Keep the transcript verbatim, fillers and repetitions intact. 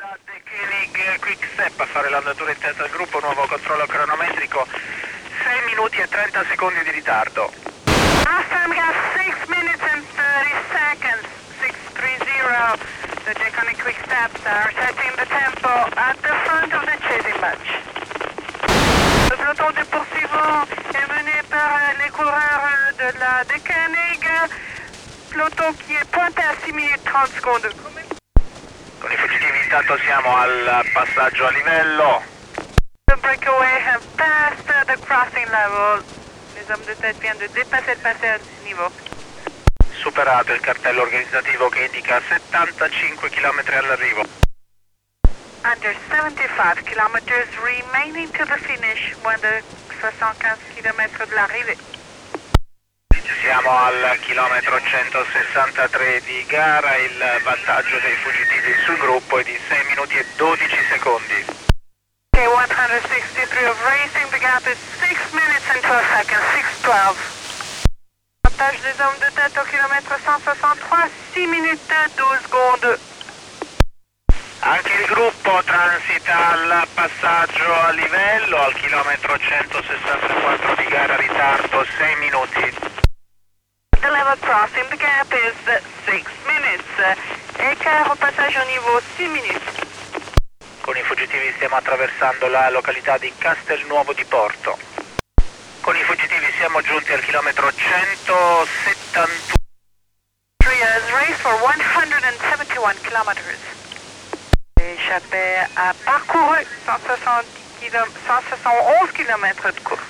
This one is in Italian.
alla The Koenig Quick Step a fare l'andatura intesa al gruppo, nuovo controllo cronometrico, sei minuti e trenta secondi di ritardo. Last time we have six minutes and thirty seconds, six thirty. The The Koenig Quick Steps are setting the tempo at the front of the chasing match. Le peloton du poursuivant est mené par les coureurs de la The Koenig, peloton qui est pointé à six minutes trente secondes. Con i fuggitivi intanto siamo al passaggio a livello. The breakaway have passed the crossing level. Les hommes de tête viennent de dépasser le passage niveau. Superato il cartello organizzativo che indica settantacinque chilometri all'arrivo. Under seventy-five kilometers remaining to the finish, moins de soixante-quinze kilomètres de l'arrivée. Siamo al chilometro centosessantatré di gara, il vantaggio dei fuggitivi sul gruppo è di sei minuti e dodici secondi. Okay, one sixty-three of racing, the gap is six minutes and twelve seconds, six twelve. Avantage des hommes de tête au kilomètre cent soixante-trois, six minutes douze secondes. Anche il gruppo transita al passaggio a livello, al chilometro centosessantaquattro di gara, ritardo sei minuti. The level crossing, the gap is six minutes. Écart au passage au niveau six minutes. Con i fuggitivi stiamo attraversando la località di Castelnuovo di Porto. Con i fuggitivi siamo giunti al chilometro centosettantuno. Three has raced for one hundred seventy-one kilometers. L'échappée a parcouru cent soixante kilomètres, cent soixante et onze kilomètres de course.